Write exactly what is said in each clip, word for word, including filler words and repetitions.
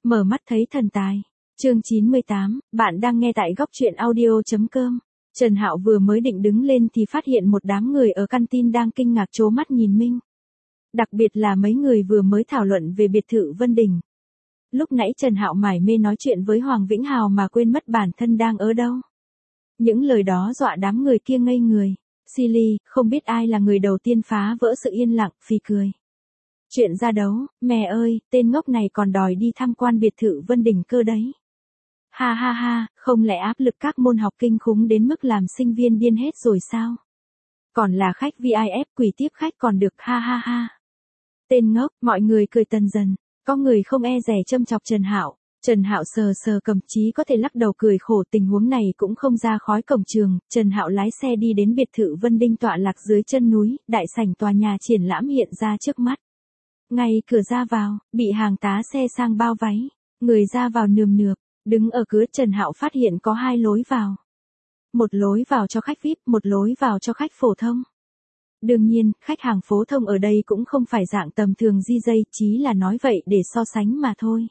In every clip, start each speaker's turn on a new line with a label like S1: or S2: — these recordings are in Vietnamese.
S1: Mở mắt thấy thần tài. Chương chín mươi tám, bạn đang nghe tại góc truyện audio.com. Trần Hạo vừa mới định đứng lên thì phát hiện một đám người ở căn tin đang kinh ngạc trố mắt nhìn mình. Đặc biệt là mấy người vừa mới thảo luận về biệt thự Vân Đình. Lúc nãy Trần Hạo mải mê nói chuyện với Hoàng Vĩnh Hào mà quên mất bản thân đang ở đâu. Những lời đó dọa đám người kia ngây người. Silly, không biết ai là người đầu tiên phá vỡ sự yên lặng, phì cười. Chuyện ra đấu, mẹ ơi, tên ngốc này còn đòi đi tham quan biệt thự Vân Đình cơ đấy. Ha ha ha, không lẽ áp lực các môn học kinh khủng đến mức làm sinh viên điên hết rồi sao? Còn là khách vi ai pi quỷ tiếp khách còn được, ha ha ha. Tên ngốc, mọi người cười tần dần, có người không e dè châm chọc Trần Hạo. Trần Hạo sờ sờ cầm chí có thể lắc đầu cười khổ, tình huống này cũng không ra khói cổng trường. Trần Hạo lái xe đi đến biệt thự Vân Đình tọa lạc dưới chân núi, đại sảnh tòa nhà triển lãm hiện ra trước mắt. Ngay cửa ra vào, bị hàng tá xe sang bao váy, người ra vào nườm nượp, đứng ở cửa Trần Hạo phát hiện có hai lối vào. Một lối vào cho khách vi ai pi, một lối vào cho khách phổ thông. Đương nhiên, khách hàng phổ thông ở đây cũng không phải dạng tầm thường di dây, chí là nói vậy để so sánh mà thôi.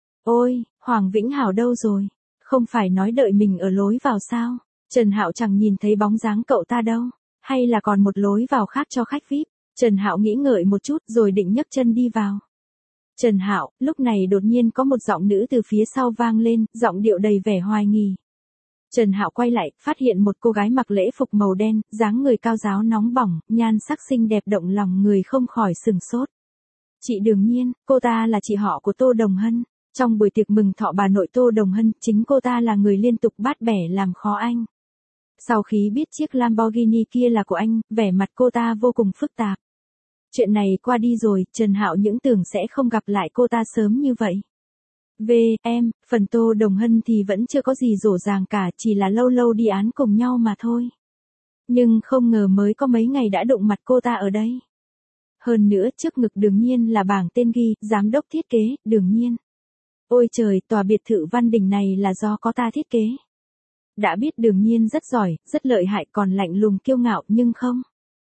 S1: Ôi, Hoàng Vĩnh Hào đâu rồi? Không phải nói đợi mình ở lối vào sao? Trần Hạo chẳng nhìn thấy bóng dáng cậu ta đâu. Hay là còn một lối vào khác cho khách vi ai pi? Trần Hạo nghĩ ngợi một chút rồi định nhấc chân đi vào. Trần Hạo, lúc này đột nhiên có một giọng nữ từ phía sau vang lên, giọng điệu đầy vẻ hoài nghi. Trần Hạo quay lại, phát hiện một cô gái mặc lễ phục màu đen, dáng người cao ráo nóng bỏng, nhan sắc xinh đẹp động lòng người không khỏi sừng sốt. Chị Đường Nhiên, cô ta là chị họ của Tô Đồng Hân. Trong buổi tiệc mừng thọ bà nội Tô Đồng Hân, chính cô ta là người liên tục bắt bẻ làm khó anh. Sau khi biết chiếc Lamborghini kia là của anh, vẻ mặt cô ta vô cùng phức tạp. Chuyện này qua đi rồi, Trần Hạo những tưởng sẽ không gặp lại cô ta sớm như vậy. Về, em, phần Tô Đồng Hân thì vẫn chưa có gì rổ ràng cả, chỉ là lâu lâu đi án cùng nhau mà thôi. Nhưng không ngờ mới có mấy ngày đã đụng mặt cô ta ở đây. Hơn nữa trước ngực Đường Nhiên là bảng tên ghi, giám đốc thiết kế, Đường Nhiên. Ôi trời, tòa biệt thự Văn Đình này là do có ta thiết kế. Đã biết Đường Nhiên rất giỏi, rất lợi hại còn lạnh lùng kiêu ngạo nhưng không.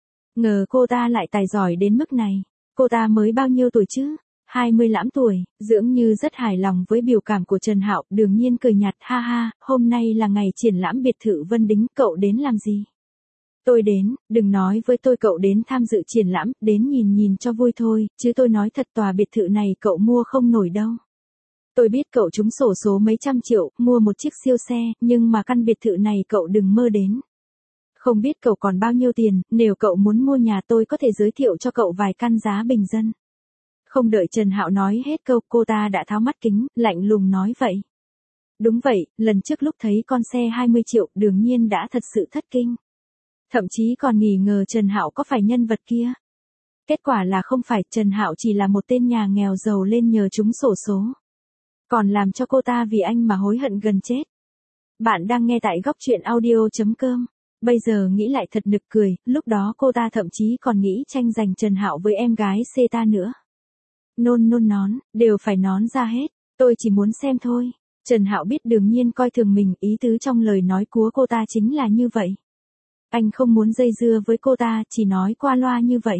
S1: Ngờ cô ta lại tài giỏi đến mức này. Cô ta mới bao nhiêu tuổi chứ? hai mươi lăm tuổi, dường như rất hài lòng với biểu cảm của Trần Hạo, Đường Nhiên cười nhạt, ha ha, hôm nay là ngày triển lãm biệt thự Vân Đình, cậu đến làm gì? Tôi đến, đừng nói với tôi cậu đến tham dự triển lãm, đến nhìn nhìn cho vui thôi, chứ tôi nói thật tòa biệt thự này cậu mua không nổi đâu. Tôi biết cậu trúng xổ số mấy trăm triệu, mua một chiếc siêu xe, nhưng mà căn biệt thự này cậu đừng mơ đến. Không biết cậu còn bao nhiêu tiền, nếu cậu muốn mua nhà tôi có thể giới thiệu cho cậu vài căn giá bình dân. Không đợi Trần Hạo nói hết câu, cô ta đã tháo mắt kính, lạnh lùng nói vậy. Đúng vậy, lần trước lúc thấy con xe hai mươi triệu, Đường Nhiên đã thật sự thất kinh. Thậm chí còn nghi ngờ Trần Hạo có phải nhân vật kia. Kết quả là không phải, Trần Hạo chỉ là một tên nhà nghèo giàu lên nhờ trúng xổ số. Còn làm cho cô ta vì anh mà hối hận gần chết. Bạn đang nghe tại góc truyện audio.com. Bây giờ nghĩ lại thật nực cười, lúc đó cô ta thậm chí còn nghĩ tranh giành Trần Hạo với em gái xê ta nữa. Nôn nôn nón, đều phải nón ra hết, tôi chỉ muốn xem thôi. Trần Hạo biết Đường Nhiên coi thường mình, ý tứ trong lời nói của cô ta chính là như vậy. Anh không muốn dây dưa với cô ta, chỉ nói qua loa như vậy.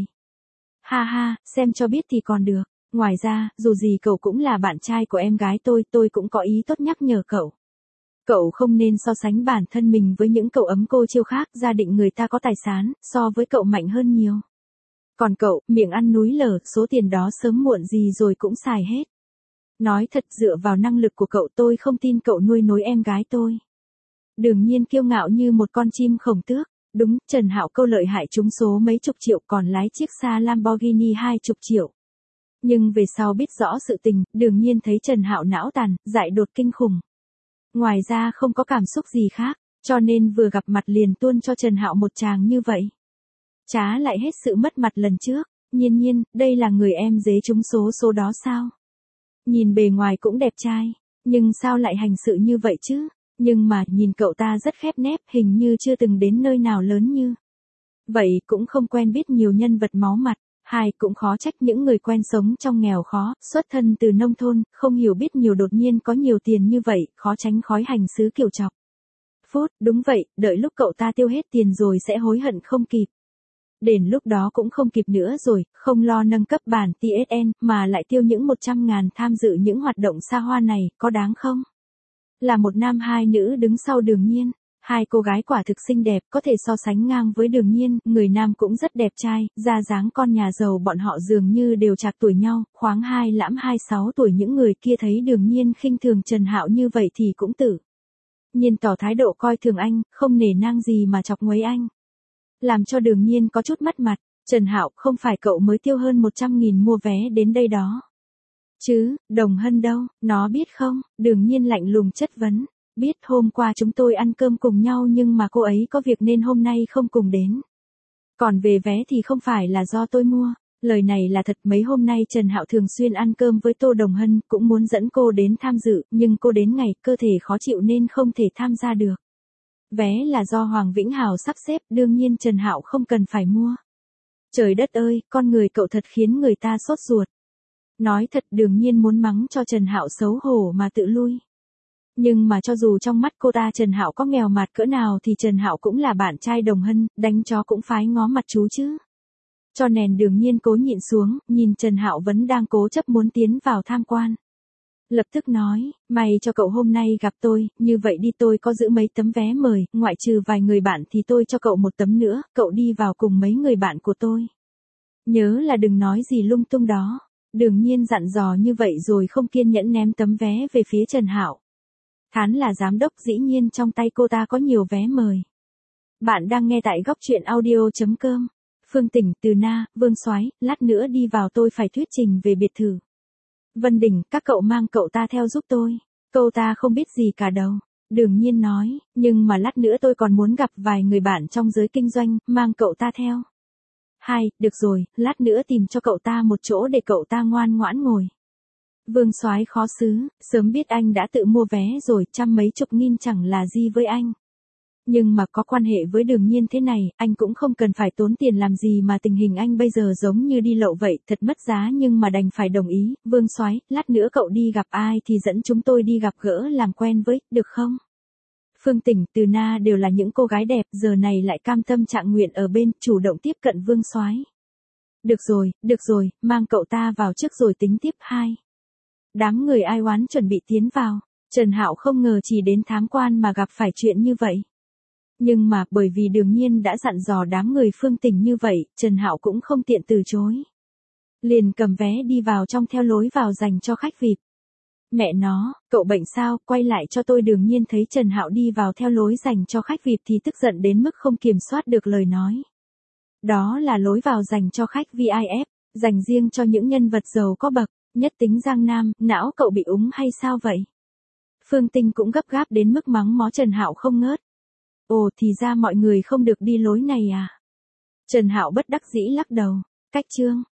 S1: Ha ha, xem cho biết thì còn được. Ngoài ra, dù gì cậu cũng là bạn trai của em gái tôi, tôi cũng có ý tốt nhắc nhở cậu. Cậu không nên so sánh bản thân mình với những cậu ấm cô chiêu khác, gia đình người ta có tài sản, so với cậu mạnh hơn nhiều. Còn cậu, miệng ăn núi lở, số tiền đó sớm muộn gì rồi cũng xài hết. Nói thật dựa vào năng lực của cậu tôi không tin cậu nuôi nối em gái tôi. Đường Nhiên kiêu ngạo như một con chim khổng tước. Đúng, Trần Hạo câu lợi hại trúng số mấy chục triệu còn lái chiếc xa Lamborghini hai chục triệu. Nhưng về sau biết rõ sự tình, Đường Nhiên thấy Trần Hạo não tàn, dại đột kinh khủng. Ngoài ra không có cảm xúc gì khác, cho nên vừa gặp mặt liền tuôn cho Trần Hạo một tràng như vậy. Trá lại hết sự mất mặt lần trước, Nhiên Nhiên, đây là người em dế trúng số số đó sao? Nhìn bề ngoài cũng đẹp trai, nhưng sao lại hành sự như vậy chứ? Nhưng mà nhìn cậu ta rất khép nép, hình như chưa từng đến nơi nào lớn như. Vậy cũng không quen biết nhiều nhân vật máu mặt. Hai, cũng khó trách những người quen sống trong nghèo khó, xuất thân từ nông thôn, không hiểu biết nhiều đột nhiên có nhiều tiền như vậy, khó tránh khói hành xứ kiểu chọc. Phút, đúng vậy, đợi lúc cậu ta tiêu hết tiền rồi sẽ hối hận không kịp. Đến lúc đó cũng không kịp nữa rồi, không lo nâng cấp bản tê ét en, mà lại tiêu những một trăm ngàn tham dự những hoạt động xa hoa này, có đáng không? Là một nam hai nữ đứng sau Đường Nhiên. Hai cô gái quả thực xinh đẹp, có thể so sánh ngang với Đường Nhiên, người nam cũng rất đẹp trai, ra dáng con nhà giàu bọn họ dường như đều trạc tuổi nhau, khoáng hai lãm hai sáu tuổi. Những người kia thấy Đường Nhiên khinh thường Trần Hạo như vậy thì cũng tự nhiên tỏ thái độ coi thường anh, không nể nang gì mà chọc nguấy anh. Làm cho Đường Nhiên có chút mất mặt, Trần Hạo, không phải cậu mới tiêu hơn một trăm nghìn mua vé đến đây đó chứ, Đồng Hân đâu, nó biết không? Đường Nhiên lạnh lùng chất vấn. Biết, hôm qua chúng tôi ăn cơm cùng nhau nhưng mà cô ấy có việc nên hôm nay không cùng đến. Còn về vé thì không phải là do tôi mua. Lời này là thật, mấy hôm nay Trần Hạo thường xuyên ăn cơm với Tô Đồng Hân, cũng muốn dẫn cô đến tham dự, nhưng cô đến ngày cơ thể khó chịu nên không thể tham gia được. Vé là do Hoàng Vĩnh Hào sắp xếp, đương nhiên Trần Hạo không cần phải mua. Trời đất ơi, con người cậu thật khiến người ta sốt ruột. Nói thật, Đường Nhiên muốn mắng cho Trần Hạo xấu hổ mà tự lui. Nhưng mà cho dù trong mắt cô ta Trần Hạo có nghèo mạt cỡ nào thì Trần Hạo cũng là bạn trai Đồng Hân, đánh chó cũng phái ngó mặt chú chứ. Cho nên Đường Nhiên cố nhịn xuống, nhìn Trần Hạo vẫn đang cố chấp muốn tiến vào tham quan. Lập tức nói, may cho cậu hôm nay gặp tôi, như vậy đi, tôi có giữ mấy tấm vé mời, ngoại trừ vài người bạn thì tôi cho cậu một tấm nữa, cậu đi vào cùng mấy người bạn của tôi. Nhớ là đừng nói gì lung tung đó. Đường Nhiên dặn dò như vậy rồi không kiên nhẫn ném tấm vé về phía Trần Hạo. Thán là giám đốc, dĩ nhiên trong tay cô ta có nhiều vé mời. Bạn đang nghe tại góc truyện audio chấm com. Phương Tỉnh, Từ Na, Vương Soái, lát nữa đi vào tôi phải thuyết trình về biệt thự. Vân Đình, các cậu mang cậu ta theo giúp tôi. Cậu ta không biết gì cả đâu. Đường Nhiên nói, nhưng mà lát nữa tôi còn muốn gặp vài người bạn trong giới kinh doanh, mang cậu ta theo. Hai, được rồi, lát nữa tìm cho cậu ta một chỗ để cậu ta ngoan ngoãn ngồi. Vương Soái khó xứ, sớm biết anh đã tự mua vé rồi, trăm mấy chục nghìn chẳng là gì với anh. Nhưng mà có quan hệ với Đường Nhiên thế này, anh cũng không cần phải tốn tiền làm gì, mà tình hình anh bây giờ giống như đi lậu vậy, thật mất giá, nhưng mà đành phải đồng ý. Vương Soái, lát nữa cậu đi gặp ai thì dẫn chúng tôi đi gặp gỡ làm quen với, được không? Phương Tỉnh, Từ Na đều là những cô gái đẹp, giờ này lại cam tâm trạng nguyện ở bên, chủ động tiếp cận Vương Soái. Được rồi, được rồi, mang cậu ta vào trước rồi tính tiếp. Hai. Đám người ai oán chuẩn bị tiến vào, Trần Hạo không ngờ chỉ đến tham quan mà gặp phải chuyện như vậy. Nhưng mà bởi vì Đường Nhiên đã dặn dò đám người Phương Tỉnh như vậy, Trần Hạo cũng không tiện từ chối. Liền cầm vé đi vào trong theo lối vào dành cho khách vi ai pi. Mẹ nó, cậu bệnh sao, quay lại cho tôi. Đường Nhiên thấy Trần Hạo đi vào theo lối dành cho khách vi ai pi thì tức giận đến mức không kiểm soát được lời nói. Đó là lối vào dành cho khách vi ai pi, dành riêng cho những nhân vật giàu có bậc, nhất tính Giang Nam, não cậu bị úng hay sao vậy? Phương Tinh cũng gấp gáp đến mức mắng mó Trần Hạo không ngớt. Ồ, thì ra mọi người không được đi lối này à? Trần Hạo bất đắc dĩ lắc đầu. Cách chương